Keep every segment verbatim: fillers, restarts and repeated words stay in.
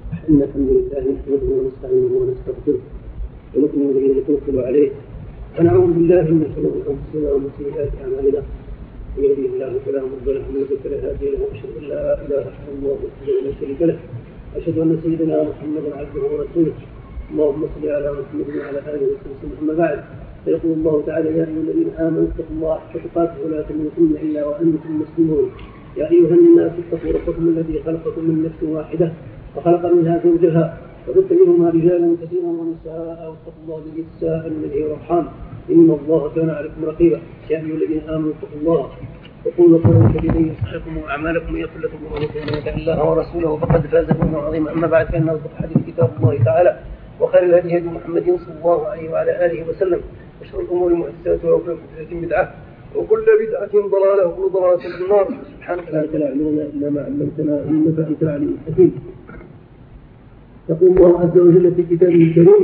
إن الحمد لله نحمده ونستعينه ونستغفره ونؤمن به ونتوكل عليه ونعوذ بالله من شرور أنفسنا ومن سيئات أعمالنا من يهده الله فلا مضل له ومن يضلل فلا هادي له وأشهد أن لا إله إلا الله وحده لا شريك له أشهد أن سيدنا محمدا عبده ورسوله اللهم صل على محمد وعلى آله وصحبه أما بعد فيقول الله تعالى يا أيها الذين آمنوا اتقوا الله حق تقاته ولا تموتن إلا وأنتم مسلمون يا أيها الناس اتقوا ربكم الذي خلقكم من نفس واحدة وخلق منها زوجها وبث منهما رجالا كثيرا ونساء واتقوا الله الذي تساءلون به والأرحام إن الله كان عليكم رقيبا يا أيها الذين آمنوا اتقوا الله وقولوا قولا سديدا يصلح لكم أعمالكم ويغفر لكم ذنوبكم ومن يطع الله ورسوله فقد فاز فوزا عظيما أما بعد فإن أصدق الحديث كتاب الله تعالى وخير الهدي هدي محمد صلى الله عليه وعلى آله وسلم وشر الأمور محدثاتها وكل محدثة بدعة وكل بدعة ضلالة وكل ضلالة في النار سبحانك لا علم لنا إلا ما علمتنا إنك أنت العليم الحكيم. يقول الله عز وجل في كتابه الكريم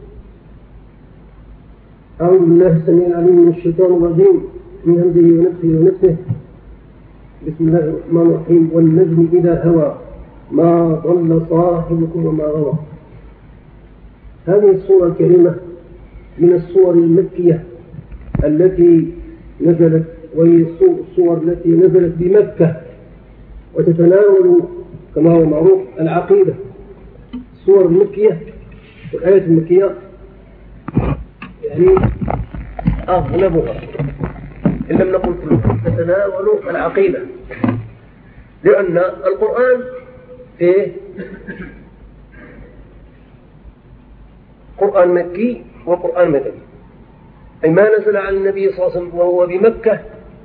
أعوذ بالله السميع العليم من الشيطان الرجيم من همزه ونفسه ونفسه بسم الله الرحمن الرحيم والنجم إذا هوى ما ضل صاحبكم وما غوى. هذه السورة الكريمة من السور المكية التي نزلت وهي السور التي نزلت بمكة وتتناول كما هو معروف العقيدة. السور المكية والآيات المكية يعني أغلبها إن لم نقل كلها تتناول العقيدة لأن القرآن فيه قرآن مكي وقرآن مدني أي ما نزل على النبي صلى الله عليه وسلم وهو بمكة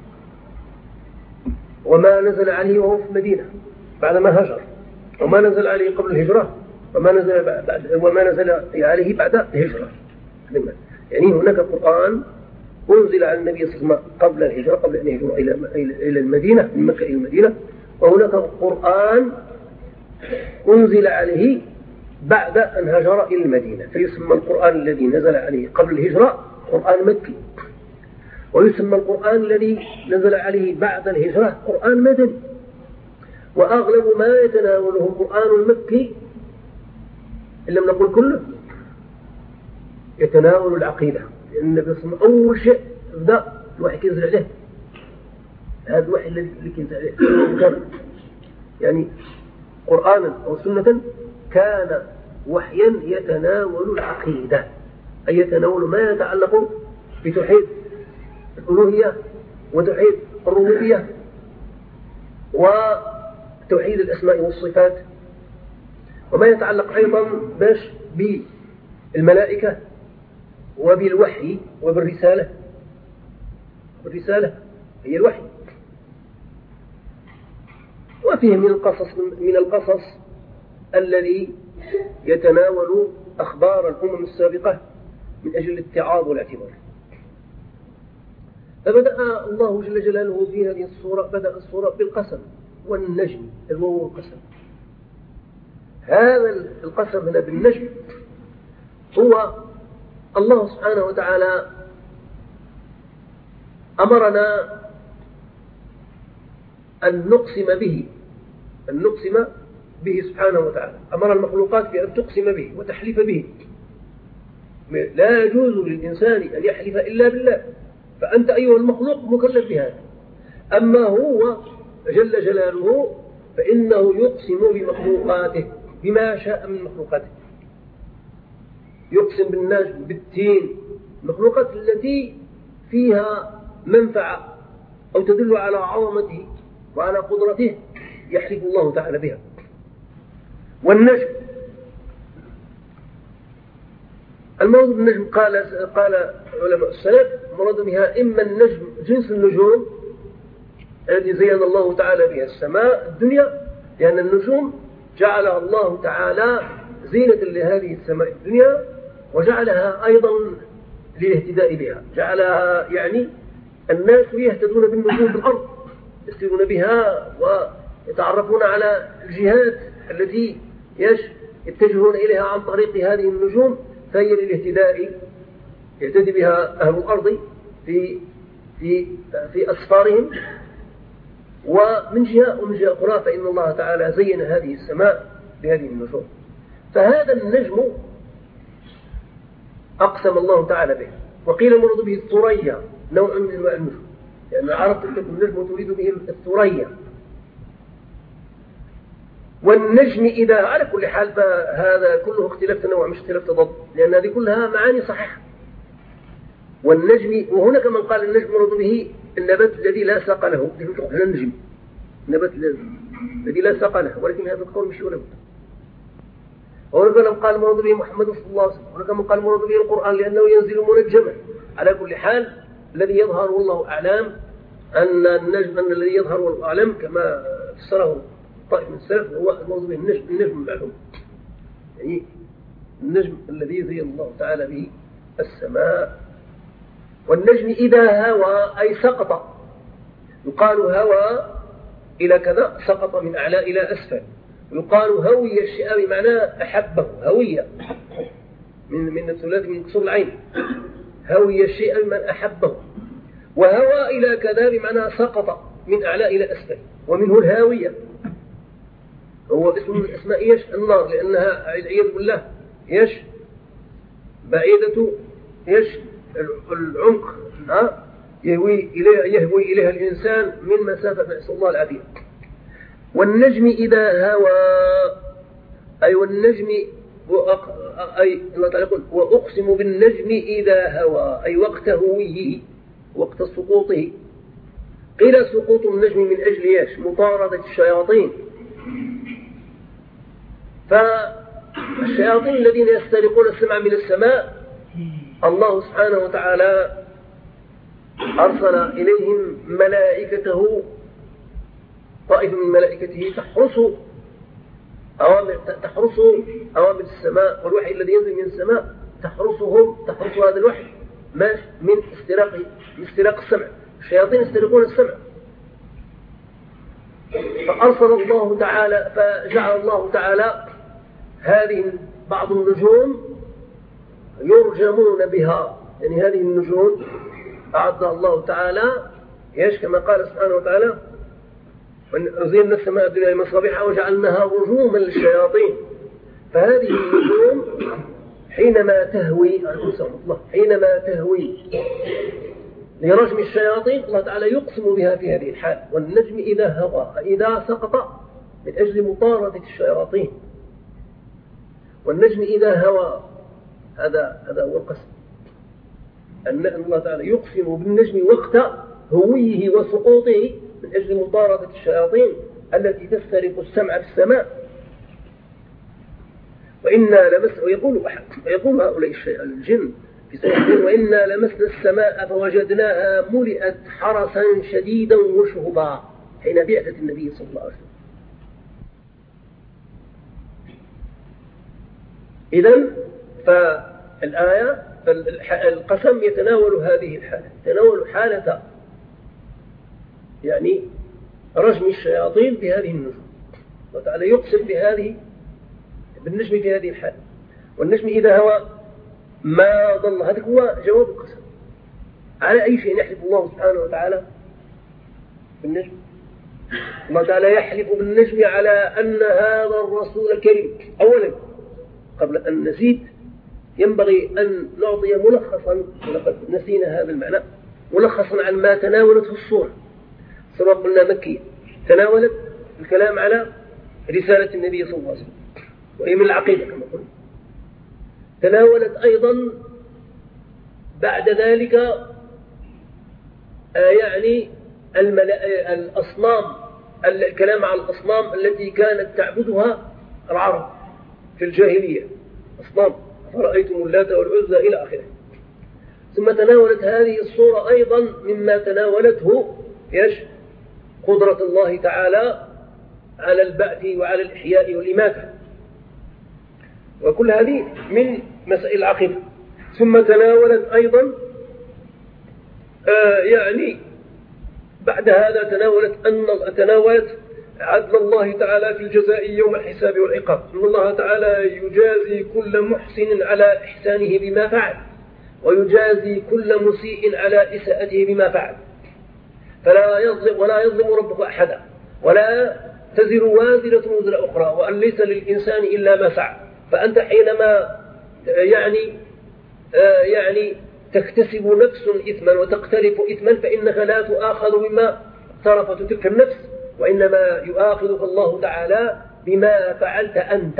وما نزل عليه وهو في المدينة بعدما هاجر وما نزل عليه قبل الهجرة وما نزل بعد وما نزل عليه بعد الهجرة. يعني هناك قرآن أنزل على النبي صلى الله عليه وسلم قبل الهجرة قبل أن يهجر إلى إلى المدينة من مكة إلى المدينة وهناك قرآن أنزل عليه بعد أن هاجر إلى المدينة فيسمى القرآن الذي نزل عليه قبل الهجرة قرآن مكي ويسمى القرآن الذي نزل عليه بعد الهجرة قرآن مدني. وأغلب ما يتناوله القرآن المكي إن لم نقل كله يتناول العقيدة لأن النبي صلى الله عليه وسلم أول شيء بدأ الوحي ينزل عليه هذا الوحي الذي ينزل عليه يعني قرآنا أو سنة كان وحيا يتناول العقيدة أي يتناول ما يتعلق بتوحيد الألوهية وتوحيد الربوبية وتوحيد الأسماء والصفات وما يتعلق أيضا باش بالملائكة وبالوحي وبالرسالة. الرسالة هي الوحي. وفيه من القصص من القصص الذي يتناول أخبار الأمم السابقة من أجل الاتعاظ والاعتبار. فبدأ الله جل جلاله في هذه الصورة بدأ الصورة بالقسم والنجم الواو والقسم. هذا القسم هنا بالنجم هو الله سبحانه وتعالى أمرنا أن نقسم به أن نقسم به سبحانه وتعالى. أمر المخلوقات بأن تقسم به وتحلف به. لا يجوز للإنسان أن يحلف إلا بالله فأنت أيها المخلوق مكلف بهذا. أما هو جل جلاله فإنه يقسم بمخلوقاته بما شاء من مخلوقاته. يقسم بالنجم بالتين المخلوقات التي فيها منفعة أو تدل على عظمته وعلى قدرته يحلف الله تعالى بها. والنجم المراد بالنجم قال قال علماء السلف مراد بها إما النجم جنس النجوم الذي زين الله تعالى بها السماء الدنيا لأن النجوم جعلها الله تعالى زينة لهذه السماء الدنيا وجعلها أيضا للاهتداء بها. جعلها يعني الناس يهتدون بالنجوم في الأرض يسيرون بها ويتعرفون على الجهات التي يتجهون إليها عن طريق هذه النجوم فهي للاهتداء يهتدي بها أهل الأرض في في في أسفارهم. ومن جهة ومن جهة أخرى فإن الله تعالى زين هذه السماء بهذه النجوم فهذا النجم أقسم الله تعالى به، وقيل المراد به الثريا، نوع من أنواع النجم، لأن يعني عرفت النجم تريد به الثريا. والنجم إذا، على كل حال فهذا كله اختلاف تنوع مش اختلاف تضاد، لأن هذه كلها معاني صحيحة. والنجم، وهناك من قال النجم مراد به النبات الذي لا ساق له، هذا النجم النبات الذي لا ساق له، ولكن هذا القول مش ولا بد. وهناك من قال مراد به محمد صلى الله عليه وسلم، وهناك من قال مراد به القرآن لأنه ينزل منجما. على كل حال الذي يظهر والله أعلم أن النجم أن الذي يظهر والله أعلم كما فسره طائف من السلف هو المراد به النجم النجم المعلوم، يعني النجم الذي زين الله تعالى به السماء. والنجم إذا هوى أي سقط، يقال هوى إلى كذا، سقط من أعلى إلى أسفل. يقال هوي الشيء بمعنى أحبه، هوية من من الثلاث من كسور العين، هوي الشيء بمن أحبه. وهوى إلى كذا بمعنى سقط من أعلى إلى أسفل، ومنه الهاوية، هو اسم من اسماء ايش النار، لأنها عياذ بالله ايش بعيدة ايش العمق، ها يهوي إليها يهوي إليها الإنسان من مسافة، نسأل الله العافية. والنجم إذا هوى أي والنجم وأق... أي الله تعالى يقول وأقسم بالنجم إذا هوى أي وقت هويه، وقت سقوطه. قيل سقوط النجم من أجل ايش مطاردة الشياطين، فالشياطين الذين يسترقون السمع من السماء الله سبحانه وتعالى أرسل إليهم ملائكته، طائفة من ملائكته تحرس أوامر تحرس أوامر السماء والوحي الذي ينزل من السماء، تحرسهم تحرس هذا الوحي ماشي من استراق من استراق السمع. الشياطين يسترقون السمع، فأرسل الله تعالى فجعل الله تعالى هذه بعض النجوم يرجمون بها، يعني هذه النجوم أعد الله تعالى ايش كما قال سبحانه وتعالى وزينا السماء الدنيا بمصابيح وجعلناها رجوما للشياطين. فهذه النجوم حينما تهوي الله حينما تهوي لرجم الشياطين الله تعالى يقسم بها في هذه الحال. والنجم إذا هوى إذا سقط من أجل مطاردة الشياطين. والنجم إذا هوى هذا هذا هو القسم، أن الله تعالى يقسم بالنجم وقت هويه وسقوطه من أجل مطاردة الشياطين التي تسترق السمع في السماء. وإنا لمس ويقول أحد ويقول هؤلاء الجن في سورة وإنا لمسنا السماء فوجدناها ملئت حرسا شديدا وشهبا حين بعثة النبي صلى الله عليه وسلم. إذن فالآية القسم يتناول هذه الحالة، يتناول حالة يعني رجم الشياطين بهذه النجوم. وتعالى يقسم بهذه بالنجم في هذه الحالة. والنجم إذا هوى ما ضل، هذا هو جواب القسم. على أي شيء يحلف الله سبحانه وتعالى بالنجم؟ الله تعالى يحلف بالنجم على أن هذا الرسول كريم. أولا قبل أن نزيد ينبغي أن نعطي ملخصا، ولقد نسينا هذا المعنى، ملخصا عن ما تناولته الصورة. سواء قلنا مكية تناولت الكلام على رسالة النبي صلى الله عليه وسلم وهي من العقيدة كما قلنا. تناولت أيضا بعد ذلك آه يعني الأصنام، الكلام عن الأصنام التي كانت تعبدها العرب في الجاهلية، أصنام فرأيتم اللات والعزى إلى آخره. ثم تناولت هذه الصورة أيضا مما تناولته يش قدرة الله تعالى على البعث وعلى الإحياء والإماتة، وكل هذه من مسائل العقيدة. ثم تناولت أيضا آه يعني بعد هذا تناولت أن تناولت عدل الله تعالى في الجزاء يوم الحساب والعقاب، أن الله تعالى يجازي كل محسن على إحسانه بما فعل ويجازي كل مسيء على إساءته بما فعل، فلا يظلم ولا يظلم ربك أحدا ولا تزر وازرة وزر أخرى وأن ليس للإنسان إلا ما سعى فأنت حينما يعني آه يعني تكتسب نفس إثما وتقترف إثما فإنك لا تؤاخذ بما اقترفت تلك النفس، وإنما يؤاخذك الله تعالى بما فعلت أنت.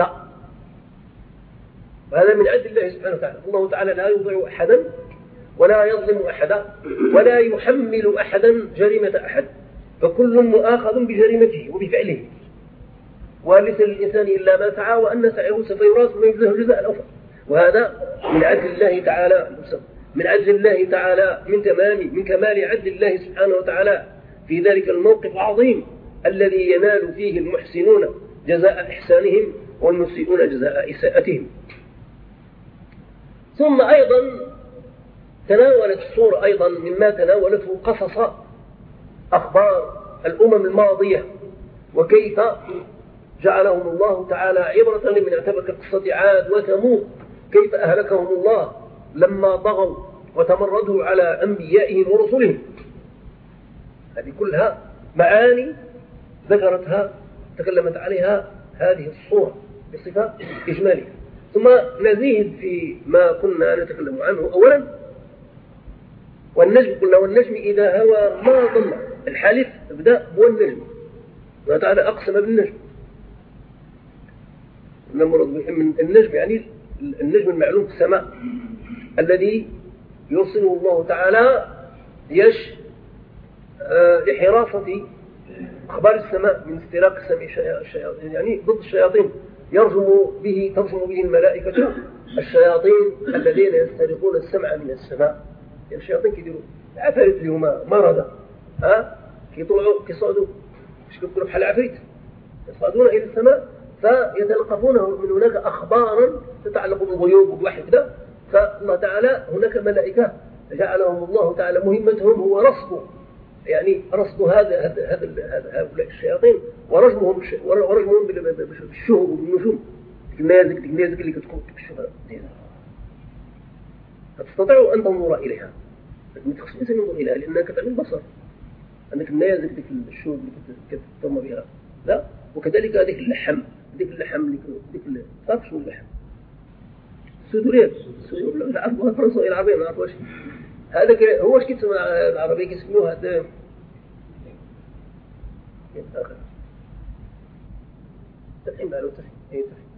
وهذا من عدل الله سبحانه وتعالى. الله تعالى لا يضيع أحدا ولا يظلم أحدا ولا يحمل أحدا جريمة أحد، فكل مؤاخذ بجريمته وبفعله، وليس للإنسان إلا ما سعى وأن سعيه سوف يرى ثم يجزاه الجزاء الأوفى. وهذا من عدل الله تعالى، من عدل الله تعالى من تمام من كمال عدل الله سبحانه وتعالى في ذلك الموقف العظيم الذي ينال فيه المحسنون جزاء إحسانهم والمسيئون جزاء إساءتهم. ثم أيضا تناولت السورة أيضا مما تناولته قصص أخبار الأمم الماضية، وكيف جعلهم الله تعالى عبرة لمن اعتبر كقصة عاد وثمود، كيف أهلكهم الله لما طغوا وتمردوا على أنبيائهم ورسلهم. هذه كلها معاني ذكرتها تكلمت عليها هذه الصورة بصفة إجمالية. ثم نزيد في ما كنا نتكلم عنه. أولا والنجم، قلنا والنجم إذا هوى ما ضل. الحالف ابدأ والنجم، الله تعالى أقسم بالنجم. من النجم يعني النجم المعلوم في السماء الذي يرسله الله تعالى يش لحراسة أخبار السماء من استراق الشياطين، يعني ضد الشياطين يرجم به ترجم به الملائكة الشياطين الذين يسترقون السمع من السماء. يعني الشياطين كيديروا عفاريت اليوم مرضى، ها كيطلعوا كيصعدوا مش كيقولوا بحال العفريت، يصعدون إلى السماء فيتلقفون من هناك أخبارا تتعلق بالغيوب وبوحي كذا. فالله تعالى هناك ملائكة جعلهم الله تعالى مهمتهم هو رصد، يعني رصد هذا هذا هؤلاء الشياطين ورجمهم ورجمهم بالشهب وبالنجوم، النازك النازك اللي كتكون بالشهب. فتستطيع أن تنظر إليها، ما تخصش الإنسان ينظر إليها لأنها كتعمل بصر، عندك النازك ديك الشهب اللي كتطم بها، لا. وكذلك هذيك اللحم ديك اللحم اللي ديك تعرف شنو اللحم؟ السدوريات السدور لا عرفوها الفرنسية العربية ما عرفوهاش. هذاك هو واش كيتسمى العربية كيسموه هذا تفحيم على تفحيم اي تفحيم.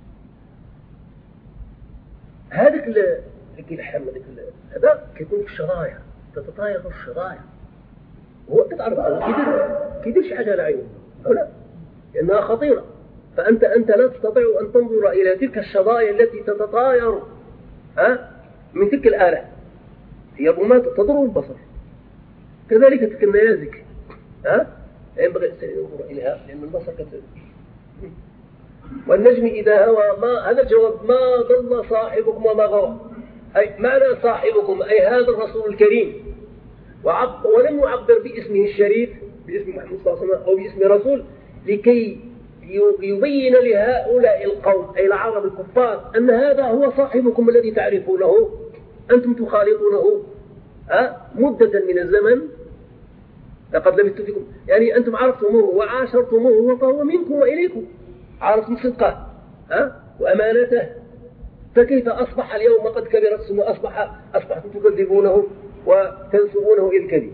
هذاك اللي كيلحم هذاك هذا كيكون في الشرايع، تتطاير في الشرايع، هو كتعرف كيدير كيدير شي حاجة على عينه ولا لأنها خطيرة. فأنت أنت لا تستطيع أن تنظر إلى تلك الشظايا التي تتطاير ها من تلك الآلة، هي ربما تضر البصر. كذلك تلك النيازك ها ينبغي الإنسان ينظر إليها لأن البصر كثير. والنجم إذا هوى ما هذا الجواب ما ضل صاحبكم وما غوى، أي معنى صاحبكم أي هذا الرسول الكريم، وعب ولم يعبر باسمه الشريف باسم محمد صلى الله عليه وسلم أو باسم رسول لكي يبين لهؤلاء القوم أي العرب الكفار أن هذا هو صاحبكم الذي تعرفونه، أنتم تخالطونه أه؟ مدة من الزمن لقد لبثت فيكم، يعني أنتم عرفتموه وعاشرتموه فهو منكم وإليكم، عرفتم صدقه أه؟ وأمانته. فكيف أصبح اليوم قد كبر السن وأصبح أصبحتم تكذبونه وتنسبونه إلى الكذب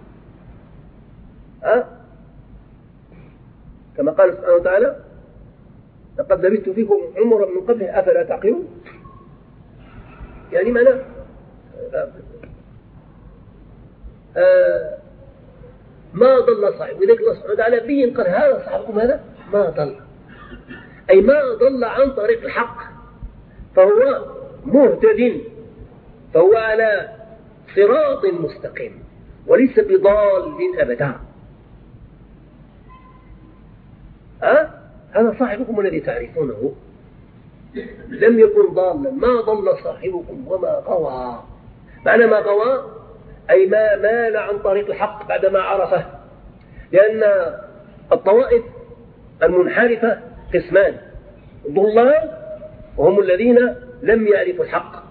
أه؟ كما قال سبحانه وتعالى لقد لبثت فيكم عمرا من قبله أفلا تعقلون. يعني معنى آه ما ضل صاحب، ولذلك الله سبحانه وتعالى بين قال هذا صاحبكم هذا ما ضل، أي ما ضل عن طريق الحق، فهو مهتد، فهو على صراط مستقيم وليس بضال أبدا. أه؟ هذا صاحبكم الذي تعرفونه لم يكن ضالا، ما ضل صاحبكم وما غوى. معنى ما غوى أي ما مال عن طريق الحق بعدما عرفه، لأن الطوائف المنحرفة قسمان: ضلال وهم الذين لم يعرفوا الحق،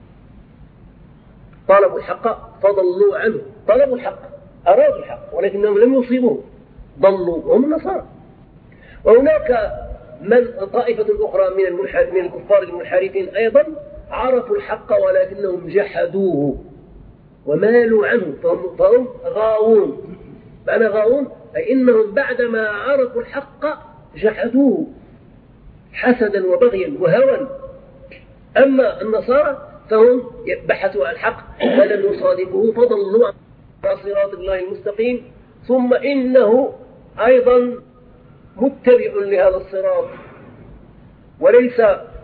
طلبوا الحق فضلوا عنه، طلبوا الحق أرادوا الحق ولكنهم لم يصيبوه ضلوا وهم النصارى. وهناك من طائفة أخرى من المنحر من الكفار المنحرفين أيضا عرفوا الحق ولكنهم جحدوه ومالوا عنه، فهم, فهم غاوون. معنى غاوون أي إنهم بعدما عرفوا الحق جحدوه حسدا وبغيا وهوى. أما النصارى فهم بحثوا عن الحق ولم يصادقوه فضلوا على صراط الله المستقيم، ثم إنه أيضا متبع لهذا الصراط وليس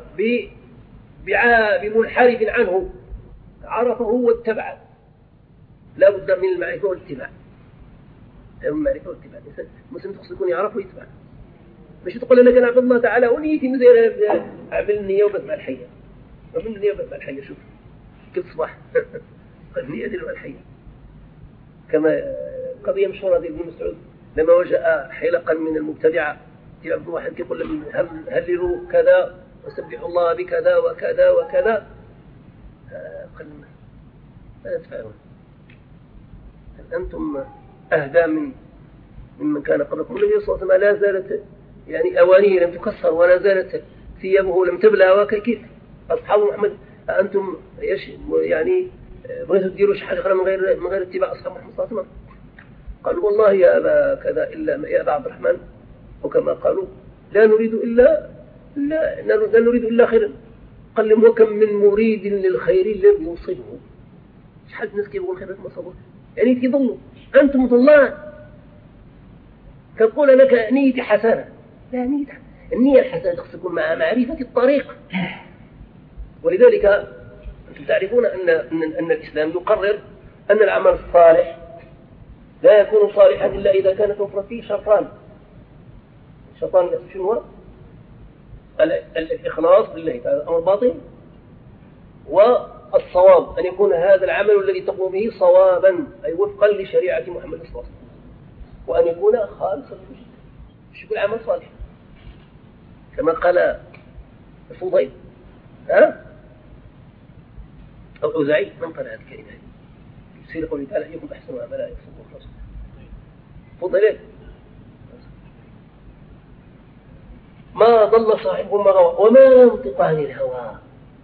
بمنحرف عنه، عرفه واتبعه. لا بد من المعرفة والاتباع. المعرفة والاتباع المسلم تقصد يكون يعرفه ويتبع، مش تقول أنا كان عبد الله تعالى ونيتي مزير أعمل النية وبتبع الحية، أعمل النية وبتبع الحية. شوف كيف صباح النية دي الحية. كما قضية مشهورة دي ابن مسعود لما وجاء حلقا من المبتدعة يعبد واحد يقول لهم هللوا كذا وسبحوا الله بكذا وكذا وكذا، قال ماذا تفعلون؟ هل أنتم أهدى من ممن كان قبلكم؟ النبي صلى الله عليه وسلم لا زالت يعني أوانيه لم تكسر ولا زالت ثيابه لم تبلى، وكيف أصحاب محمد أنتم يعني بغيتوا تديروا شي حاجة من غير من غير اتباع أصحاب محمد صلى الله عليه وسلم؟ قالوا والله يا أبا كذا إلا يا أبا عبد الرحمن، وكما قالوا لا نريد إلا لا, لا نريد إلا خيرا. قال لهم وكم من مريد للخير لم يوصله. شحال الناس كيبغوا الخير ما صبوا، يعني تضلوا أنتم ضلال. تقول لك نيتي حسنة، لا نية النية الحسنة تخص تكون مع معرفة الطريق. ولذلك أنتم تعرفون أن أن, أن الإسلام يقرر أن العمل الصالح لا يكون صالحا إلا إذا كانت توفر فيه شرطان. شرطان شنو هو؟ الإخلاص لله تعالى أمر باطن، والصواب أن يكون هذا العمل الذي تقوم به صوابا أي وفقا لشريعة محمد صلى الله عليه وسلم، وأن يكون خالصا مش يكون عمل صالح كما قال الفضيل ها أو أوزاعي من قال هذه الكلمة يصير قوله تعالى أيكم أحسن عملا يكسب خلاص فضيل ما ضل صاحبهم ما غوى وما ينطق عن الهوى.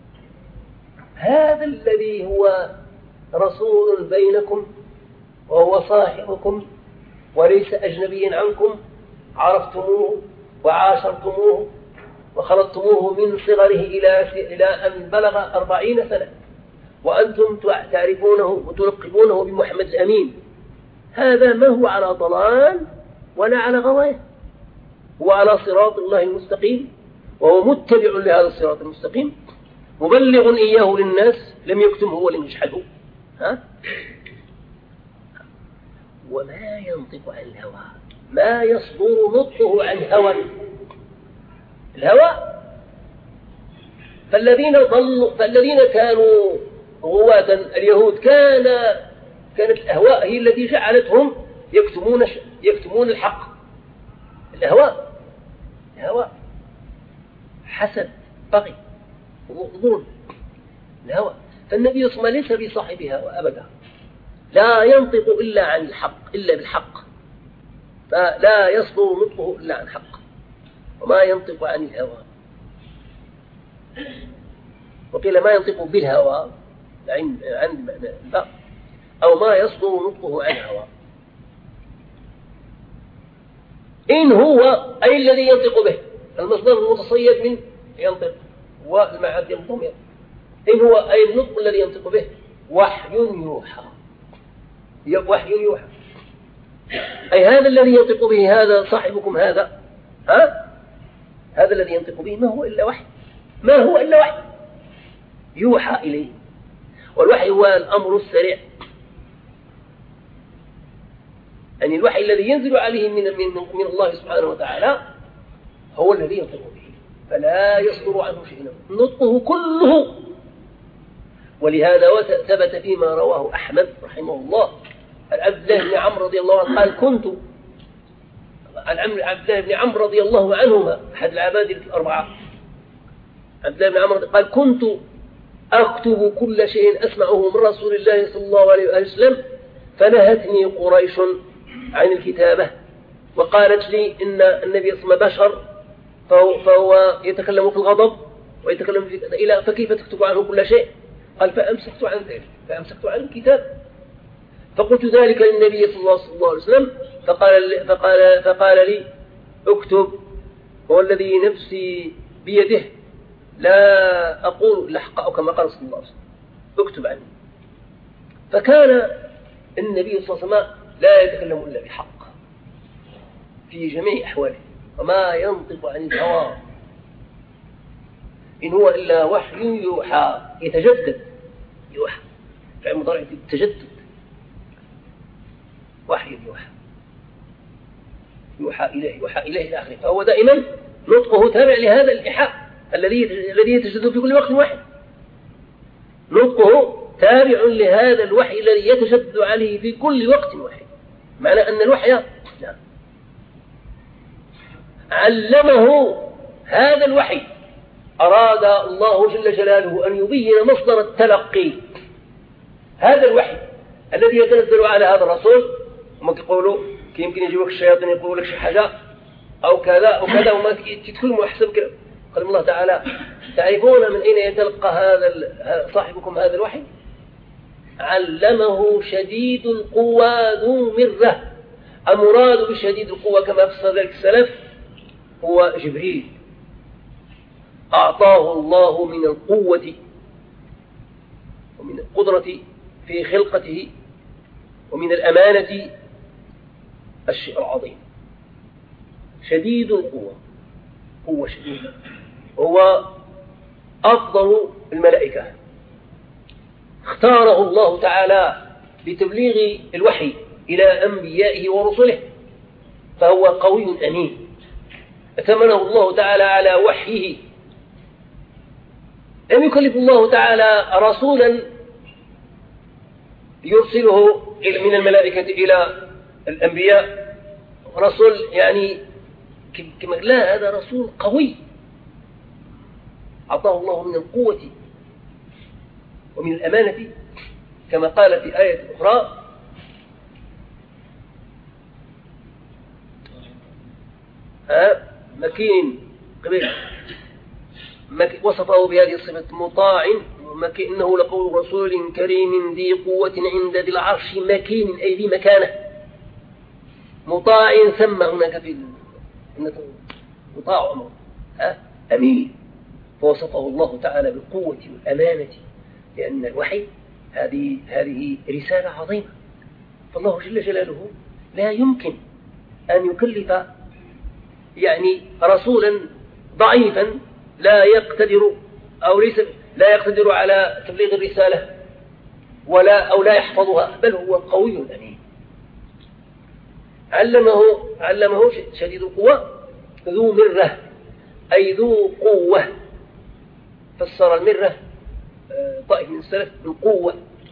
هذا الذي هو رسول بينكم وهو صاحبكم وليس أجنبيا عنكم، عرفتموه وعاشرتموه وخلطتموه من صغره إلى إلى أن بلغ أربعين سنة، وأنتم تعرفونه وتلقبونه بمحمد الأمين. هذا ما هو على ضلال ولا على غواية، هو على صراط الله المستقيم، وهو متبع لهذا الصراط المستقيم، مبلغ إياه للناس، لم يكتم هو لم يجحده. ها؟ وما ينطق عن الهوى، ما يصدر نطقه عن هوى. الهوى فالذين ضلوا فالذين كانوا غواة اليهود كان كانت الأهواء هي التي جعلتهم يكتمون يكتمون الحق. الأهواء الهوى حسد بغي ظلم الهوى. فالنبي صلى الله عليه وسلم ليس بصاحب هوى أبدا، لا ينطق إلا عن الحق إلا بالحق، فلا يصدر نطقه إلا عن حق، وما ينطق عن الهوى. وقيل ما ينطق بالهوى عند معنى لا، أو ما يصدر نطقه عن هوى. إن هو أي الذي ينطق به، المصدر المتصيد من ينطق والمعاد ينطق. إن هو أي النطق الذي ينطق به وحي يوحى، وحي يوحى أي هذا الذي ينطق به هذا صاحبكم هذا ها هذا الذي ينطق به ما هو إلا وحي، ما هو إلا وحي يوحى إليه. والوحي هو الأمر السريع، يعني الوحي الذي ينزل عليه من من من الله سبحانه وتعالى هو الذي ينطق به، فلا يصدر عنه شيء، نطقه كله. ولهذا ثبت فيما رواه أحمد رحمه الله عن عبد الله بن عمرو رضي الله عنه قال كنت عن عبد الله بن عمرو رضي الله عنهما أحد العباد الأربعة، عبد الله بن عمرو قال كنت أكتب كل شيء أسمعه من رسول الله صلى الله عليه وسلم، فنهتني قريش عن الكتابة وقالت لي إن النبي صلى الله عليه وسلم بشر فهو, فهو يتكلم في الغضب ويتكلم في إلى فكيف تكتب عنه كل شيء؟ قال فأمسكت عن ذلك، فأمسكت عن الكتاب. فقلت ذلك للنبي صلى الله عليه وسلم فقال, فقال, فقال لي اكتب، هو الذي نفسي بيده لا أقول لحق، أو كما قال صلى الله عليه وسلم اكتب عني. فكان النبي صلى الله عليه وسلم لا يتكلم إلا بحق في جميع أحواله، وما ينطق عن الهوى إن هو إلا وحي يوحى، يتجدد، يوحى فعل مضارع التجدد، وحي يوحى، يوحى إليه، يوحى إليه إلى آخره. فهو دائما نطقه تابع لهذا الإيحاء الذي الذي يتجدد في كل وقت واحد. نطقه تابع لهذا الوحي الذي يتجدد عليه في كل وقت واحد. معنى أن الوحي لا. علمه هذا الوحي، أراد الله جل جلاله أن يبين مصدر التلقي. هذا الوحي الذي يتنزل على هذا الرسول، وما يقولوا يمكن يجيبك الشياطين يقولوا لك شي حاجة أو كذا أو كذا وما تتكلموا أحسن كذا. قال الله تعالى تعرفون من أين يتلقى هذا صاحبكم هذا الوحي؟ علمه شديد القوى ذو مرة. المراد بشديد القوى كما فسر ذلك السلف هو جبريل، أعطاه الله من القوة ومن القدرة في خلقته ومن الأمانة الشيء العظيم. شديد القوة، قوة شديدة، هو أفضل الملائكة، اختاره الله تعالى لتبليغ الوحي إلى أنبيائه ورسله، فهو قوي أمين. أثمنه الله تعالى على وحيه. لم يكلف الله تعالى رسولا يرسله من الملائكة إلى الأنبياء، رسول يعني كما لا، هذا رسول قوي أعطاه الله من القوة ومن الأمانة كما قال في آية أخرى ها مكين قبيل، وصفه بهذه الصفة مطاع، إنه لقول رسول كريم ذي قوة عند ذي العرش مكين، أي ذي مكانة، مطاع ثم هناك في مطاع أمر أمين. فوصفه الله تعالى بالقوة والأمانة، لأن الوحي هذه هذه رسالة عظيمة، فالله جل جلاله لا يمكن أن يكلف يعني رسولا ضعيفا لا يقتدر أو ليس لا يقتدر على تبليغ الرسالة ولا أو لا يحفظها، بل هو قوي أمين. علمه علمه شديد القوى ذو مرة، أي ذو قوة. فسر المرة طائف من السلف بالقوة.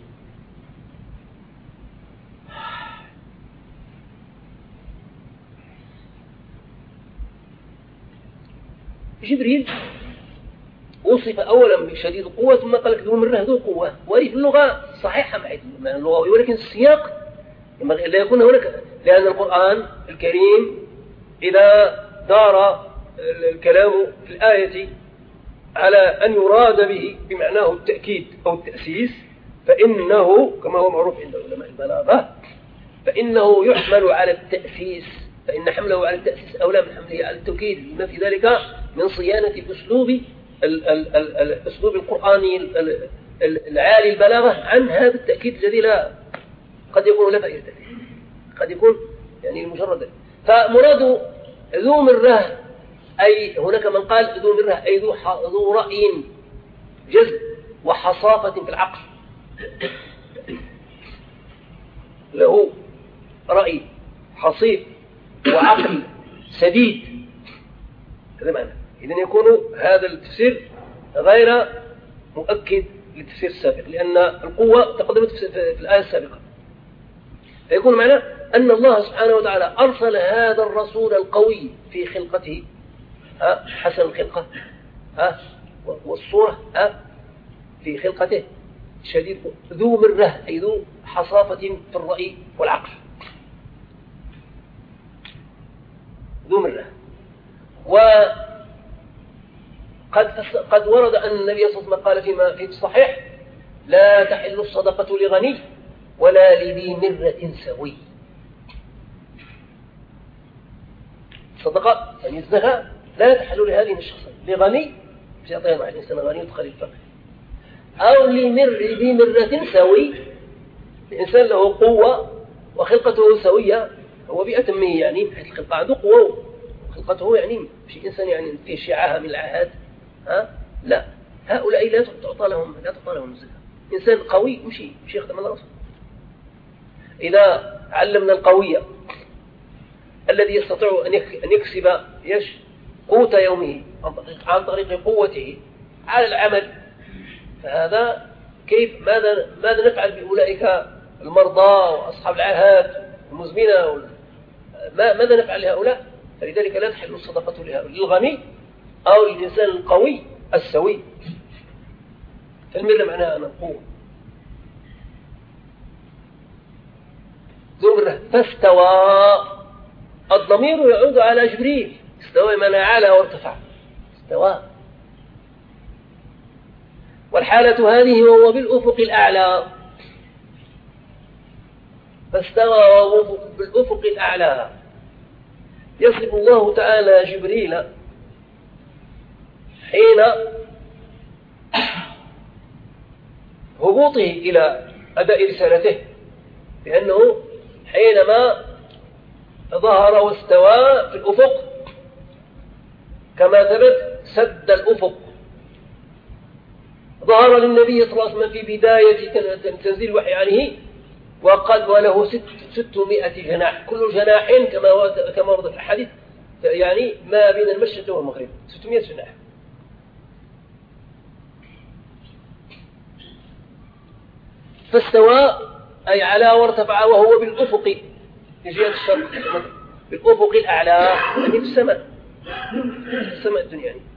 جبريل وصف أولا بشديد القوة ثم قال لك ذو مرة ذو قوة، وهذه في اللغة صحيحة مع اللغة، ولكن السياق لا يكون هناك، لأن القرآن الكريم إذا دار الكلام في الآية على أن يراد به بمعناه التأكيد أو التأسيس، فإنه كما هو معروف عند علماء البلاغة فإنه يحمل على التأسيس، فإن حمله على التأسيس أولى من حمله على التوكيد، لما في ذلك من صيانة أسلوب الأسلوب القرآني العالي البلاغة عن هذا التأكيد الذي لا قد يكون لا فائدة فيه، قد يكون يعني مجرد. فمراد ذو مرة، أي هناك من قال ذو مرة أي ذو ذو رأي جزم وحصافة في العقل، له رأي حصيف وعقل سديد، هذا معنى. إذن يكون هذا التفسير غير مؤكد للتفسير السابق، لأن القوة تقدمت في الآية السابقة. فيكون معنى أن الله سبحانه وتعالى أرسل هذا الرسول القوي في خلقته، ها حسن الخلقة، ها والصورة، ها في خلقته شديد ذو مرة، أي ذو حصافة في الرأي والعقل، ذو مرة. قد قد ورد أن النبي صلى الله عليه وسلم قال فيما في الصحيح: لا تحل الصدقة لغني ولا لذي مرة سوي. الصدقة يعني الزكاة لا تحل لهذه الشخص، لغني سيعطيها مع الإنسان غني يدخل الفقر، أو لمر ذي مرة سوي، الإنسان له قوة وخلقته سوية، هو بيئة منه يعني حيث الخلقة عنده قوة وخلقته يعني مش إنسان يعني فيه شعاعة من العهات، ها لا، هؤلاء لا تعطى لهم لا تعطى لهم الزكاة. إنسان قوي يمشي يمشي يخدم الله. إذا علمنا القوية الذي يستطيع أن يكسب يش قوت يومه عن طريق قوته على العمل، فهذا كيف ماذا ماذا نفعل بأولئك المرضى وأصحاب العاهات المزمنة؟ ماذا نفعل لهؤلاء؟ فلذلك لا تحل الصدقة للغني أو للإنسان القوي السوي. فالمرة معناها أنا القوة. ذمرة فاستوى، الضمير يعود على جبريل، استوى من علا وارتفع، استوى. والحالة هذه وهو بالأفق الأعلى، فاستوى وهو بالأفق الأعلى. يصف الله تعالى جبريل حين هبوطه إلى أداء رسالته بأنه حينما ظهر واستوى في الأفق كما ثبت سد الأفق، ظهر للنبي صلى الله عليه وسلم في بداية تنزيل الوحي عليه وقد وله ست ستمائة جناح، كل جناح كما كما ورد في الحديث يعني ما بين المشرق والمغرب، ستمائة جناح. فاستوى أي على وارتفع وهو بالأفق في جهة الشرق، بالأفق الأعلى يعني في السماء، في السماء الدنيا يعني.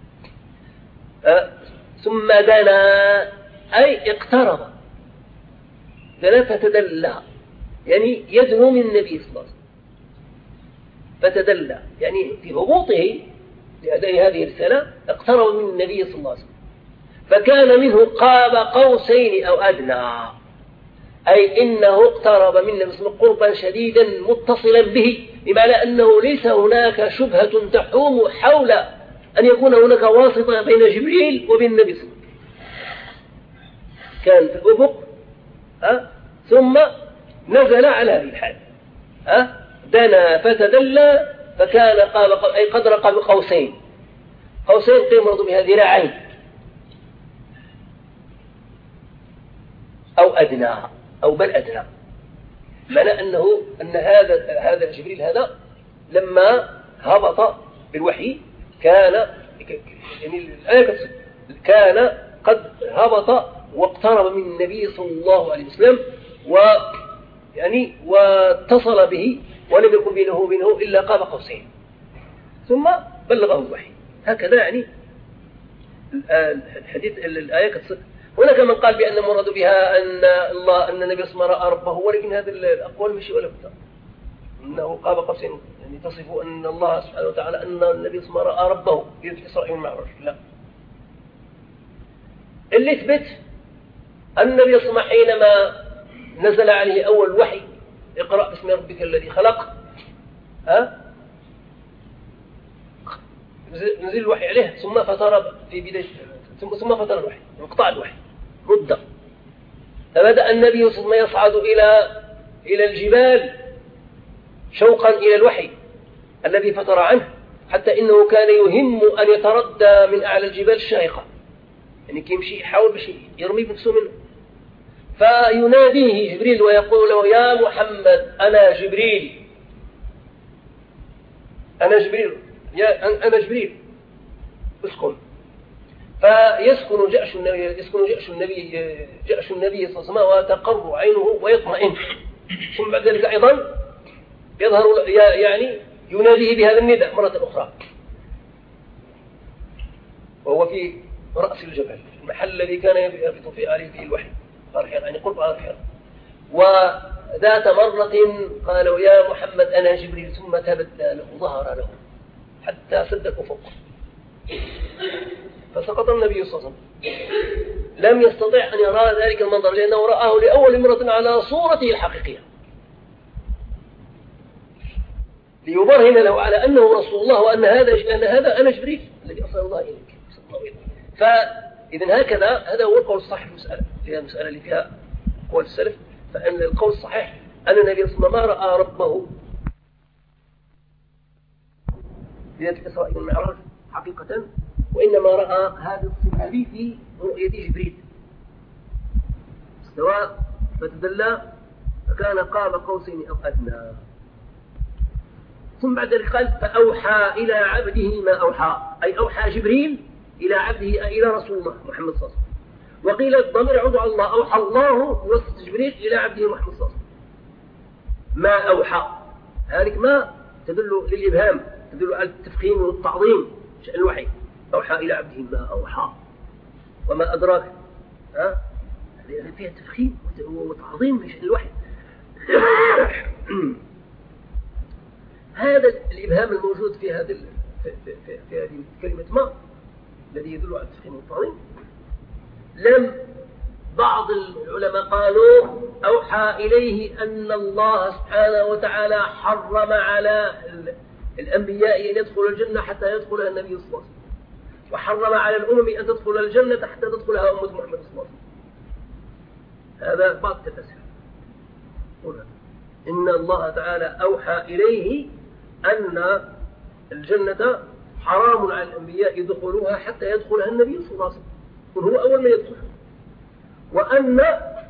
أه ثم دنا أي اقترب، دنا فتدلى يعني يدنو من النبي صلى الله عليه وسلم، فتدلى يعني في هبوطه لأداء هذه الرسالة اقترب من النبي صلى الله عليه وسلم، فكان منه قاب قوسين أو أدنى، أي إنه اقترب من النبي صلى الله عليه وسلم قربا شديدا متصلا به، بمعنى أنه ليس هناك شبهة تحوم حول أن يكون هناك واسطة بين جبريل وبين النبي صلى الله عليه وسلم. كان في الأفق أه؟ ثم نزل على هذه الحال أه؟ دنا فتدلى فكان قاب أي قدر قاب قوسين، قوسين قيل مرضو بها ذراعين أو أدنى أو بل أدنى، معنى أنه أن هذا هذا جبريل هذا لما هبط بالوحي كان يعني الآية كان قد هبط واقترب من النبي صلى الله عليه وسلم ويعني واتصل به ولم يكن بينه وبينه إلا قاب قوسين ثم بلغه الوحي. هكذا يعني الحديث الآية كتصدق. هناك من قال بأن المراد بها أن الله أن النبي صلى الله عليه وسلم رأى ربه، ولكن هذه الأقوال مشي ولا بد أنه قاب قوسين يعني تصف أن الله سبحانه وتعالى أن النبي صلى الله عليه وسلم رأى ربه في الإسراء والمعراج، لا. اللي ثبت أن النبي صلى الله عليه وسلم حينما نزل عليه أول وحي اقرأ باسم ربك الذي خلق ها نزل الوحي عليه ثم فتر في بداية ثم فتر الوحي انقطع الوحي مدة، فبدأ النبي صلى الله عليه وسلم يصعد إلى إلى الجبال شوقا إلى الوحي الذي فتر عنه، حتى إنه كان يهم أن يتردى من أعلى الجبال الشاهقة يعني كيمشي يحاول باش يرمي بنفسه منه، فيناديه جبريل ويقول له يا محمد أنا جبريل أنا جبريل يا أنا جبريل اسكن. فيسكن جأش النبي يسكن جأش النبي جأش النبي صلى الله عليه وسلم وتقر عينه ويطمئن، ثم بعد ذلك أيضا يظهر يعني يناديه بهذا النداء مرة أخرى وهو في رأس الجبل المحل الذي كان يهبط فيه عليه فيه الوحي يعني قرب على الحر. وذات مرة قال يا محمد أنا جبريل ثم تبدى له ظهر له حتى سد الأفق. فسقط النبي صلى الله عليه وسلم، لم يستطع أن يرى ذلك المنظر لأنه رآه لأول مرة على صورته الحقيقية ليبرهن له على أنه رسول الله وأن هذا أن هذا أنا جبريل الذي أرسل الله إليك. فإذا هكذا هذا هو القول الصحيح في المسألة، في المسألة اللي فيها قول السلف، فأن القول الصحيح أن النبي صلى الله عليه وسلم ما رأى ربه ليلة الإسراء والمعراج حقيقة، وإنما رأى هذا الصفة في رؤية جبريل سواء فتدلى فكان قاب قوسين أو أدنى. ثم بعد ذلك قال فأوحى إلى عبده ما أوحى، أي أوحى جبريل إلى عبده أي إلى رسول الله محمد صلى الله عليه وسلم. وقيل الضمير يعود على الله، أوحى الله بواسطة جبريل إلى عبده محمد صلى الله عليه وسلم ما أوحى. هذه ما تدل للإبهام، تدل على التفخيم والتعظيم شأن الوحي. أوحى إلى عبده ما أوحى وما أدراك، ها هذه فيها تفخيم وتعظيم من شأن الوحي. هذا الإبهام الموجود في هذه في, في, في, في هذه كلمة ما الذي يدل على التفخيم والتعظيم، لم بعض العلماء قالوا أوحى إليه أن الله سبحانه وتعالى حرم على الأنبياء أن يدخلوا الجنة حتى يدخلها النبي صلى الله عليه وسلم، وحرم على الأمم أن تدخل الجنة حتى تدخلها أمة محمد صلى الله عليه وسلم. هذا بعض التفسير. إن الله تعالى أوحى إليه أن الجنة حرام على الأنبياء يدخلوها حتى يدخلها النبي صلى الله عليه وسلم، وهو أول ما يدخلها، وأن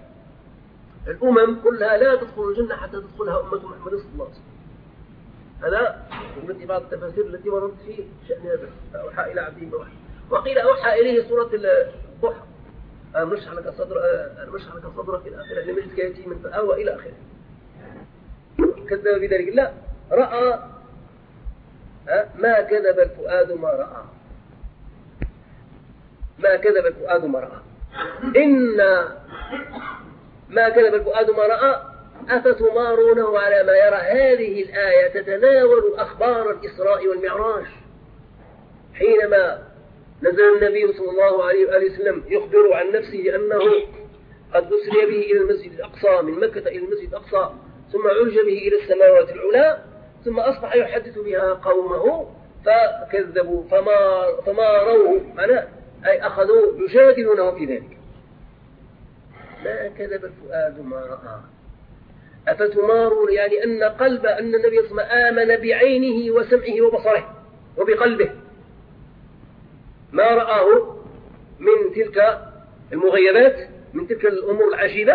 الأمم كلها لا تدخل الجنة حتى تدخلها أمة محمد صلى الله عليه وسلم. هذا من بعض التفاسير التي وردت في شأن هذا أوحى إلى عبده ما. وقيل أوحى إليه سورة الضحى أمشح لك صدر أمشح لك صدرك إلى آخره لمجدك يتيما فآوى إلى آخره. كذب بذلك لا، رأى ما كذب الفؤاد ما رأى، ما كذب الفؤاد ما رأى. إن ما كذب الفؤاد ما رأى أفتمارونه على ما يرى. هذه الآية تتناول أخبار الإسراء والمعراج، حينما نزل النبي صلى الله عليه وآله وسلم يخبر عن نفسه أنه قد أسري به إلى المسجد الأقصى من مكة إلى المسجد الأقصى ثم عرج به إلى السماوات العلى ثم أصبح يحدث بها قومه فكذبوا فما فماروه معناه أي أخذوا يجادلونه في ذلك. ما كذب الفؤاد ما رأى أفتمارون، يعني أن قلب أن النبي صلى الله عليه وسلم آمن بعينه وسمعه وبصره وبقلبه ما رآه من تلك المغيبات، من تلك الأمور العجيبة،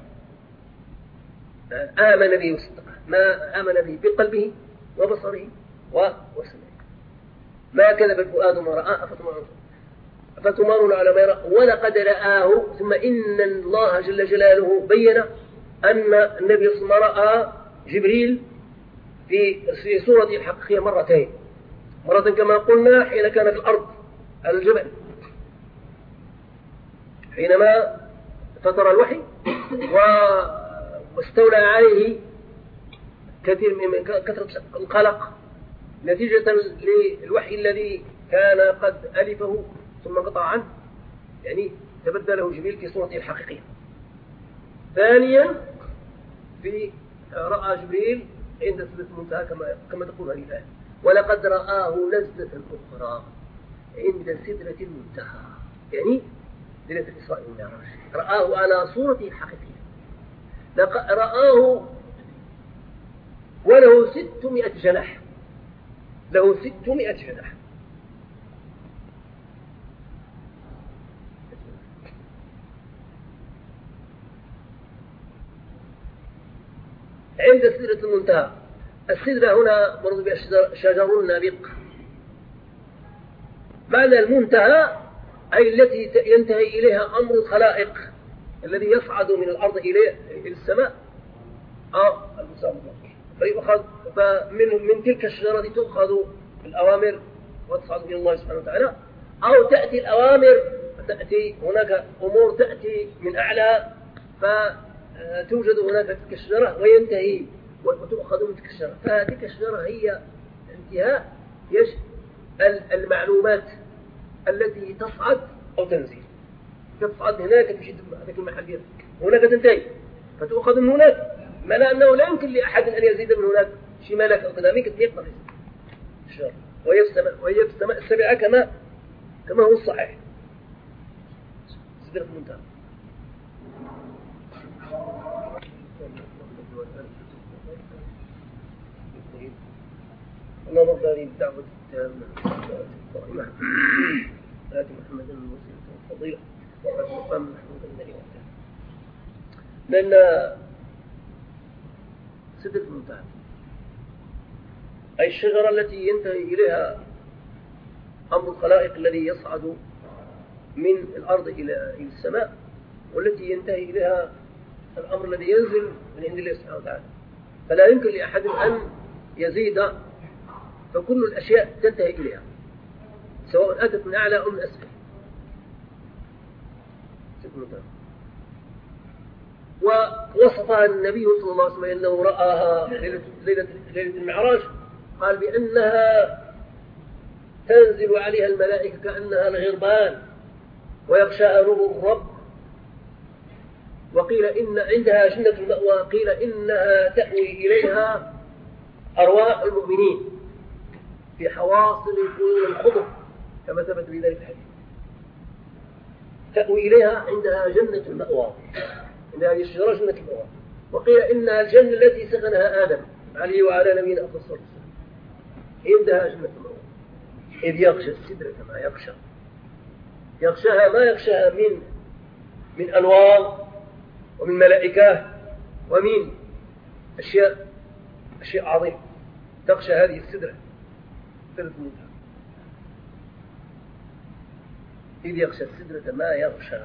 آمن به وصدقه، ما آمن به بقلبه وبصره وسمعه. ما كذب الفؤاد ما رأى أفتمارون على ما يرى ولقد رآه. ثم إن الله جل جلاله بين أن النبي صلى الله عليه وسلم رأى جبريل في صورة الحقيقية مرتين، مرة كما قلنا حين كان في الأرض على الجبل حينما فتر الوحي واستولى عليه كثير من كثرة القلق نتيجة للوحي الذي كان قد ألفه ثم قطع عنه، يعني تبدله جبريل في صورته الحقيقية. ثانيا في رأى جبريل عند سدرة المنتهى كما كما تقول هذه الآية ولقد رآه نزلة أخرى عند سدرة المنتهى، يعني ليلة الإسراء والمعراج رآه على صورته الحقيقية. رآه وله ستمائة جناح، له ستمائة جناح. عند سدرة المنتهى، السدرة هنا مرض بها شجر نابق، معنى المنتهى أي التي ينتهي إليها أمر الخلائق الذي يصعد من الأرض إلى السماء أو المسامة، فيؤخذ فمن من تلك الشجرة تؤخذ الأوامر وتصعد إلى الله سبحانه وتعالى، أو تأتي الأوامر فتأتي هناك أمور تأتي من أعلى فتوجد هناك تلك الشجرة وينتهي وتؤخذ من تلك الشجرة. فتلك الشجرة هي انتهاء يش المعلومات التي تصعد أو تنزل. تصعد هناك تمشي هذاك المحل ديالك، هناك تنتهي فتؤخذ من هناك، معنى أنه لا يمكن لأحد أن يزيد من هناك شي ملك أو كذا، ميك يقدر يزيد الشر. وهي السماء وهي السماء السبعة كما كما هو الصحيح. سدرة المنتهى. اللهم رب هذه الدعوة التامة القائمة آت محمدا الوسيلة والفضيلة وآت مقام محمودا الذي وعده. لأن سدرة المنتهى أي الشجرة التي ينتهي إليها أمر الخلائق الذي يصعد من الأرض إلى السماء، والتي ينتهي إليها الأمر الذي ينزل من عند الله سبحانه وتعالى. فلا يمكن لأحد أن يزيد، فكل الأشياء تنتهي إليها سواء أتت من أعلى أو من أسفل. ووصفها النبي صلى الله عليه وسلم أنه رآها ليلة, ليلة, ليلة المعراج، قال بأنها تنزل عليها الملائكة كأنها الغربان ويغشاها نور الرب، وقيل إن عندها جنة المأوى، قيل إنها تأوي إليها أرواح المؤمنين في حواصل القلوب الخضر كما ثبت في ذلك الحديث. تأوي إليها عندها جنة المأوى، عندها هذه الشجرة جنة المأوى. وقيل إنها الجنة التي سكنها آدم عليه وعلى نبينا أفضل الصلاة والسلام، عندها جنة المأوى. إذ يغشى السدرة ما يغشى، يغشاها ما يغشاها من من أنوار ومن ملائكة ومن أشياء أشياء عظيمة تغشى هذه السدرة سدرة المنتهى. إذ يغشى السدرة ما يغشى.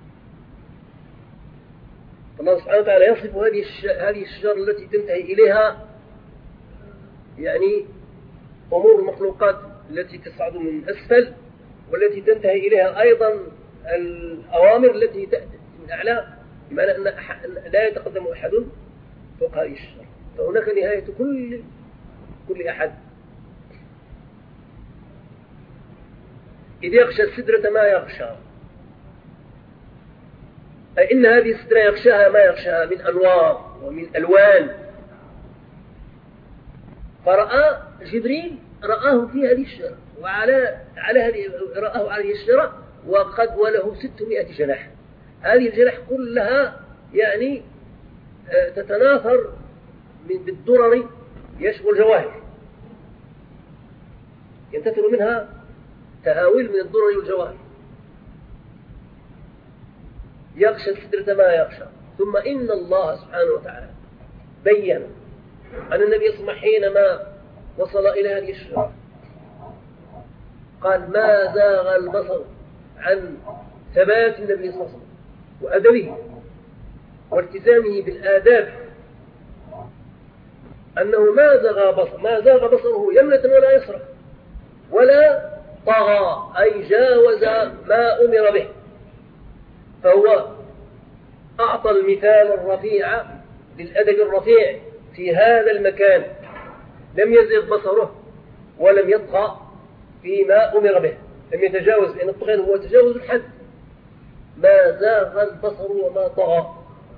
الله سبحانه وتعالى يصف هذه هذه الشجرة التي تنتهي إليها يعني أمور المخلوقات التي تصعد من أسفل، والتي تنتهي إليها أيضا الأوامر التي تأتي من أعلى، بمعنى أن لا يتقدم أحد فوق هذه الشجرة، فهناك نهاية كل كل أحد. إذ يغشى السدرة ما يغشى، أي إن هذه السدرة يغشاها ما يغشاها من أنوار ومن ألوان. فرأى جبريل رآه في هذه الشجرة، وعلى على هذه رآه على هذه الشجرة وقد وله ستمائة جناح. هذه الجناح كلها يعني تتناثر من بالدرر والجواهر، ينتثر منها تهاويل من الدرر والجواهر. يغشى السدرة ما يغشى. ثم إن الله سبحانه وتعالى بين أن النبي صلى الله عليه وسلم حينما وصل إلى هذه الشجرة قال ما زاغ البصر عن ثبات النبي صلى الله عليه وسلم وأدبه والتزامه بالآداب، أنه ما زاغ بصر ما زاغ بصره يمنة ولا يسرى ولا طغى، أي جاوز ما أمر به. فهو أعطى المثال الرفيع للأدب الرفيع في هذا المكان، لم يزغ بصره ولم يطغى فيما أمر به، لم يتجاوز، لأن الطغيان هو تجاوز الحد. ما زاغ البصر وما طغى،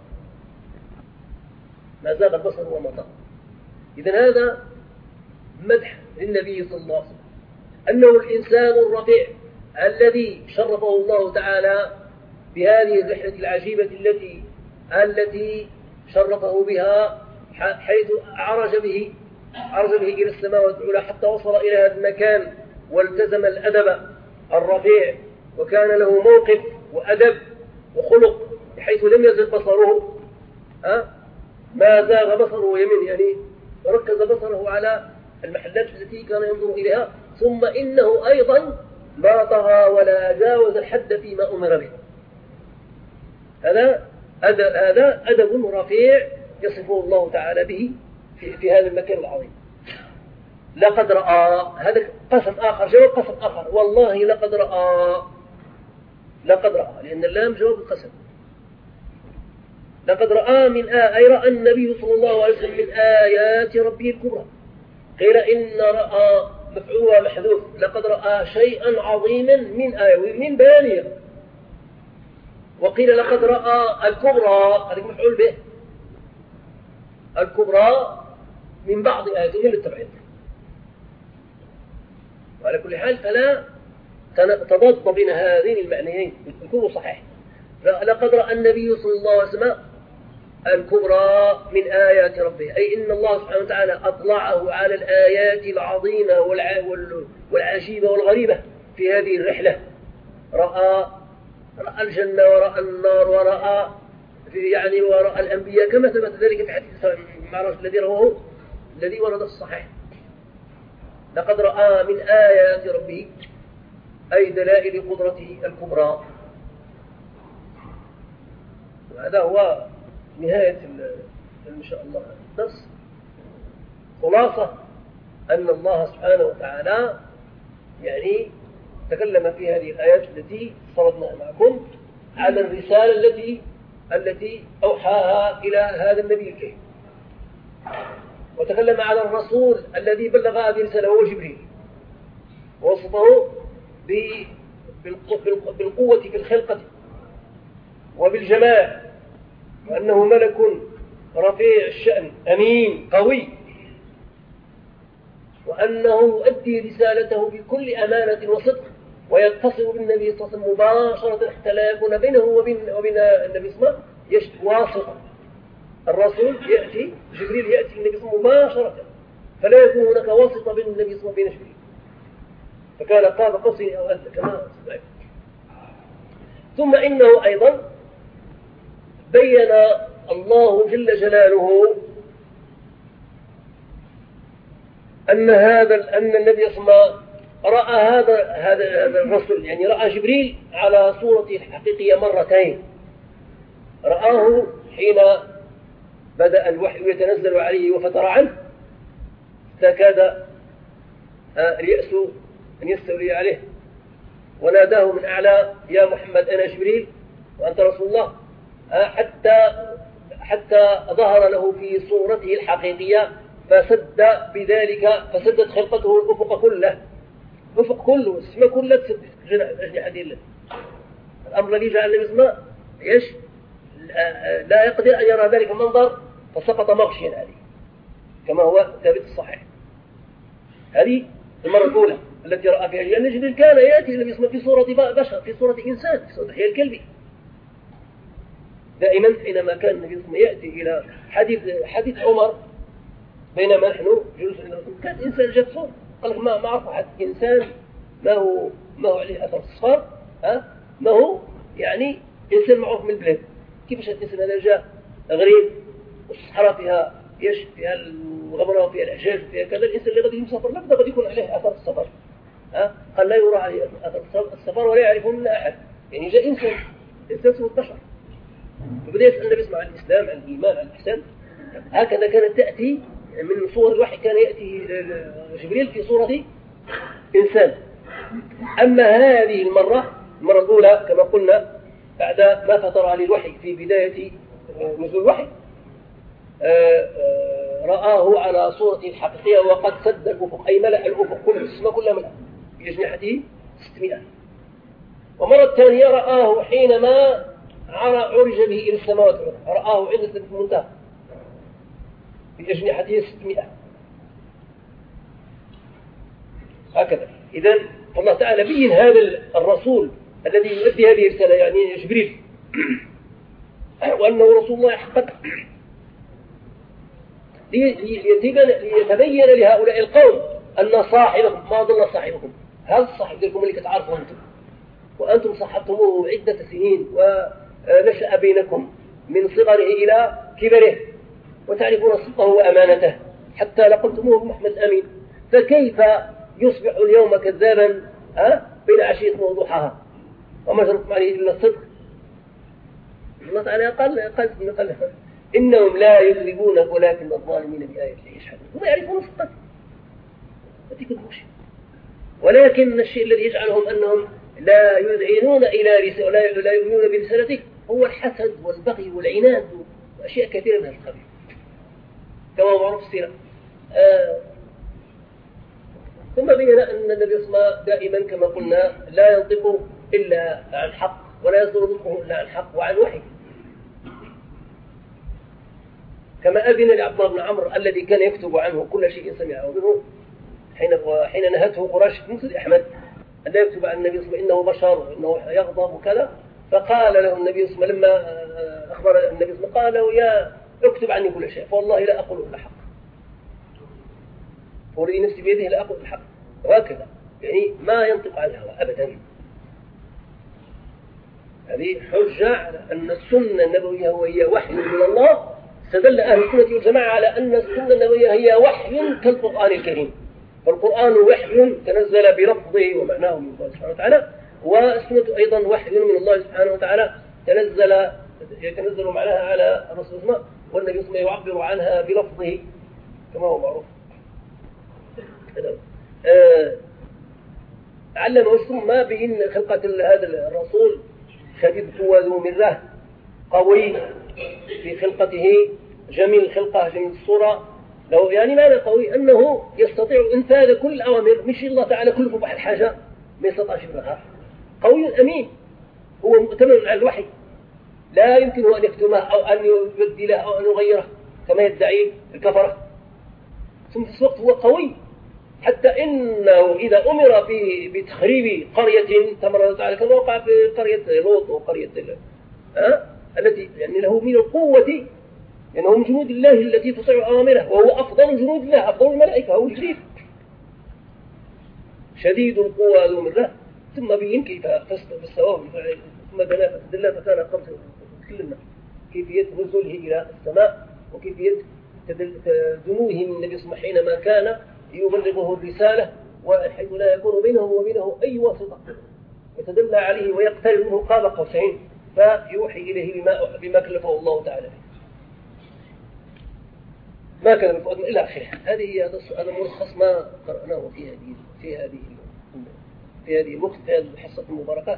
ما زاغ البصر وما طغى. إذن هذا مدح للنبي صلى الله عليه وسلم، أنه الإنسان الرفيع الذي شرفه الله تعالى بهذه الرحلة العجيبة التي التي شرفه بها، حيث عرج به عرج به إلى السماوات العلى حتى وصل إلى هذا المكان والتزم الأدب الرفيع، وكان له موقف وأدب وخلق بحيث لم يزغ بصره. أه؟ ما زاغ بصره يمين، يعني ركز بصره على المحلات التي كان ينظر إليها. ثم إنه أيضا ما طغى ولا جاوز الحد فيما أمر به. هذا أدب, هذا أدب رفيع يصفه الله تعالى به في, في هذا المكان العظيم. لقد رأى، هذا قسم آخر، جواب قسم آخر، والله لقد رأى. لقد رأى لأن اللام جواب القسم. لقد رأى من آه أي رأى النبي صلى الله عليه وسلم من آيات ربه الكبرى. قيل إن رأى مفعولها محذوف، لقد رأى شيئا عظيما من آية من بيانها. وقيل لقد رأى الكبرى، هذا مفعول به، الكبرى من بعض آياته من التبعيد. وعلى كل حال فلا تضاد بين هذين المعنيين، الكل صحيح. لقد رأى النبي صلى الله عليه وسلم الكبرى من آيات ربه، أي إن الله سبحانه وتعالى أطلعه على الآيات العظيمة والعجيبة والغريبة في هذه الرحلة. رأى رأى الجنة ورأى النار ورأى يعني ورأى الأنبياء كما ثبت ذلك في حديث المعراج الذي رواه الذي ورد في الصحيح. لقد رأى من آيات ربه أي دلائل قدرته الكبرى. وهذا هو نهاية إن شاء الله الدرس. خلاصة أن الله سبحانه وتعالى يعني تكلم في هذه الآيات التي صردناها معكم على الرسالة التي التي أوحاها إلى هذا النبي الكريم، وتكلم على الرسول الذي بلغ هذه الرسالة وهو جبريل، ووصفه بالقوة في الخلقة وبالجمال، وأنه ملك رفيع الشأن أمين قوي، وأنه يؤدي رسالته بكل أمانة وصدق، ويتصل بالنبي صلى الله عليه وسلم مباشرة حتى لا يكون بينه وبين, وبين النبي صلى الله عليه وسلم واسطة. الرسول يأتي جبريل يأتي النبي صلى الله عليه وسلم مباشرة، فلا يكون هناك واسطة بين النبي صلى الله عليه وسلم وبين جبريل، فكان قاب قوسين أو أدنى كما سمعت. ثم إنه أيضا بين الله جل جلاله أن هذا أن النبي صلى الله عليه وسلم رأى هذا هذا الرسول، يعني رأى جبريل على صورته الحقيقية مرتين. رآه حين بدأ الوحي يتنزل عليه وفتر عنه، فكاد اليأس أن يستولي عليه، وناداه من أعلى: يا محمد أنا جبريل وأنت رسول الله، حتى حتى ظهر له في صورته الحقيقية، فسد بذلك فسدت خلقته الأفق كله، الأفق كله السماء كلها تسد أجنحة الله. الأمر الذي جعل النبي صلى الله عليه وسلم ايش لا يقدر أن يرى ذلك المنظر، فسقط مغشيا عليه كما هو ثابت الصحيح. هذه المرة الأولى التي رأى فيها، لأن جبريل كان يأتي النبي صلى الله عليه وسلم في صورة بشر، في صورة إنسان، في صورة حياة الكلبي. دائما حينما كان النبي صلى الله عليه وسلم يأتي إلى حديث حديث عمر بينما نحن جلوس عند الرسول، كان إنسان جسور، قال لك ما ما عرف أحد إنسان ما هو ما هو عليه أثر الصفار، ها ما هو يعني إنسان معروف من البلاد. كيفاش الإنسان هذا جاء غريب والصحراء فيها ايش فيها الغبرة وفيها الأحجاج وفيها كذا، الإنسان اللي غادي يسافر لابد قد يكون عليه أثر السفر، ها قال لا يرى عليه أثر السفر ولا يعرفه منا أحد، يعني جاء إنسان إنسان سوى البشر. فبدأ يسأل النبي صلى الله عليه وسلم عن الإسلام، عن الإيمان، عن الإحسان. هكذا كانت تأتي من صور الوحي، كان يأتي جبريل في صورة إنسان. أما هذه المرة المرة الأولى كما قلنا بعد ما فتر عليه الوحي في بداية نزول الوحي، رآه على صورته الحقيقية وقد سد الأفق، أي ملأ الأفق كله، السماء كلها ملأ بأجنحته ستمائة. ومرة الثانية رآه حينما عرج به إلى السماوات، رآه عند سدرة المنتهى بأجنحته ستمائة. هكذا. إذن فالله تعالى بين هذا الرسول الذي يؤدي هذه الرسالة، يعني جبريل، وأنه رسول الله حقا، ليتبين لهؤلاء القوم أن صاحبكم ما ضل صاحبكم، هذا الصاحب لكم اللي كتعرفوا أنتم، وأنتم صاحبتموه عدة سنين ونشأ بينكم من صغره إلى كبره، وتعرفون صدقه وأمانته حتى لقلتموه محمد أمين، فكيف يصبح اليوم كذابا بين عشية وضحاها وما جرت عليه إلا الصدق؟ الله تعالى قال قال قال إنهم لا يكذبونك ولكن الظالمين بآيات الله يجحدون. هم يعرفون صدقك ما تكذبوش، ولكن الشيء الذي يجعلهم أنهم لا يذعنون إلى رسالة ولا لا يؤمنون برسالتك هو الحسد والبغي والعناد وأشياء كثيرة من هذا القبيل كما معروف في السيرة. آه ثم بين أن النبي صلى الله عليه وسلم دائما كما قلنا لا ينطق إلا عن حق ولا يصدر نطقه إلا عن حق وعن وحي، كما أذن لعبد الله بن عمرو الذي كان يكتب عنه كل شيء سمعه منه حين حين نهته قريش في مسند أحمد أن لا يكتب عن النبي صلى الله عليه وسلم إنه بشر وإنه يغضب وكذا، فقال له النبي صلى الله عليه وسلم لما أخبر النبي صلى الله عليه وسلم قال له يا اكتب عني كل شيء فوالله لا أقول إلا حق، ولي نفسي بيده لا أقول الحق، وهكذا يعني ما ينطق عن الهوى أبدا. هذه حجة على أن السنة النبوية هي وحي من الله. استدل أهل السنة والجماعة على أن السنة النبوية هي وحي كالقرآن الكريم، فالقرآن وحي تنزل بلفظه ومعناه من الله سبحانه وتعالى، والسنة أيضا وحي من الله سبحانه وتعالى تنزل يتنزل معناها على الرسول صلى الله عليه وسلم، والنبي صلى الله عليه وسلم يعبر عنها بلفظه كما هو معروف. آه علم وسلم ما بين خلقة هذا الرسول شديد قوة ذو مرة قوي في خلقته جميل الخلقة جميل الصورة، لو يعني معنى قوي أنه يستطيع إنفاذ كل الأوامر، مش الله تعالى كلفه بحال حاجة ما يستطيعش بها. قوي أمين هو مؤتمن على الوحي لا يمكنه أن يكتمه أو أن يبدله أو أن يغيره كما يدعي الكفرة. ثم في نفس الوقت هو قوي حتى إنه إذا أمر بتخريب قرية تمرد على كما وقع في قرية لوط وقرية أه؟ التي يعني له من القوة لأنه يعني من جنود الله التي تطيع أوامره، وهو أفضل جنود الله أفضل الملائكة، هو جديد شديد القوة ذو مرة. ثم بين كيف تصدق بالثواب ثم دل فكان قبل تكلمنا كيفية نزوله إلى السماء وكيفية دنوه من النبي صلى الله عليه وسلم حينما كان يبلغه الرسالة وحيث لا يكون بينه وبينه أي واسطة، يتدلى عليه ويقترب منه قاب قوسين فيوحي إليه بما, بما كلفه الله تعالى ما كان بفؤاد إلى آخره. هذه هذا ملخص ما قرأناه في هذه في هذه في هذه الوقت في هذه الحصة المباركة.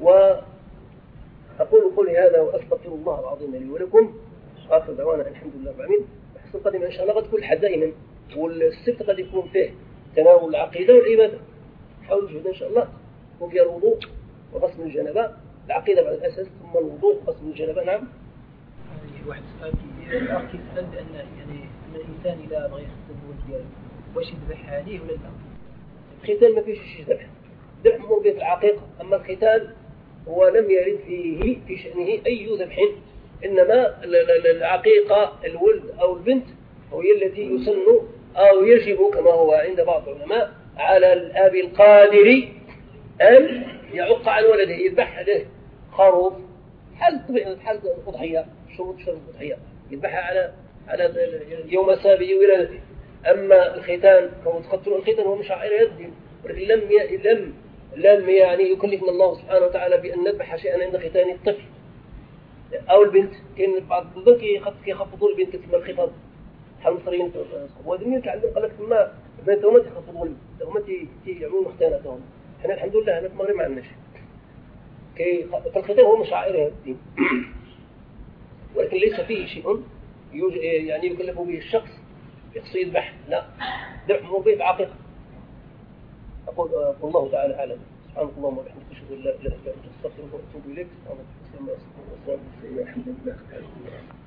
وأقول قولي هذا وأستغفر الله العظيم لي ولكم، آخر دعوانا الحمد لله رب العالمين. الحصة القادمة إن شاء الله تكون الحد دائما، والسبت قد يكون فيه تناول العقيدة والعبادة، حاول جهد إن شاء الله، وفي الوضوء وغسل الجنابة، العقيدة بعد الأساس ثم الوضوء وغسل الجنابة. نعم. واحد سؤال الأخ يسأل بأن يعني الإنسان إذا بغى يختم دياله واش يذبح عليه ولا لا؟ الختان ما فيش شيء ذبح، ذبح مر به العقيقة، أما الختان هو لم يرد فيه في شأنه أي ذبح، إنما العقيقة الولد أو البنت وهي التي يسن أو يجب كما هو عند بعض العلماء على الأب القادر أن يعق عن ولده يذبح له خروف حال طبيعي حال الأضحية، شروط شرط الأضحية يذبحها على على يوم سابع ولادته. أما الختان فهو تقتل الختان هو من شعائر الدين، ولكن لم ي... لم لم يعني يكلفنا الله سبحانه وتعالى بأن نذبح شيئا عند ختان الطفل أو البنت. كان بعض الذكي يخفضوا البنت ثم الخطاب حال المصريين وهذا يمكن عندهم قال لك ثم البنت هما تخفضوا هما يعملوا مختاناتهم. احنا الحمد لله هنا في المغرب ما عندناش كي فالختان هو من شعائر الدين ولكن ليس فيه شيء يعني يكلف به الشخص يقصد يذبح، لا ذبح مر به بعقيقة. أقول الله تعالى أعلم. سبحانك اللهم وبحمدك أشهد أن لا إله إلا أنت أستغفرك وأتوب إليك. الحمد لله.